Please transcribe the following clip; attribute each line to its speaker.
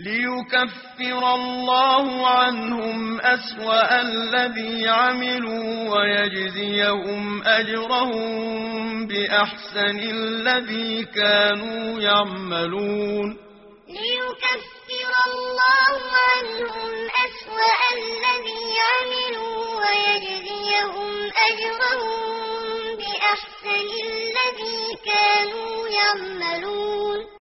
Speaker 1: ليكفر الله عنهم أسوأ الذي عملوا ويجزيهم أجرهم بأحسن الذي كانوا يعملون.
Speaker 2: ليكفر الله عنهم أسوأ الذي عملوا ويجزيهم أجرهم بأحسن الذي كانوا يعملون.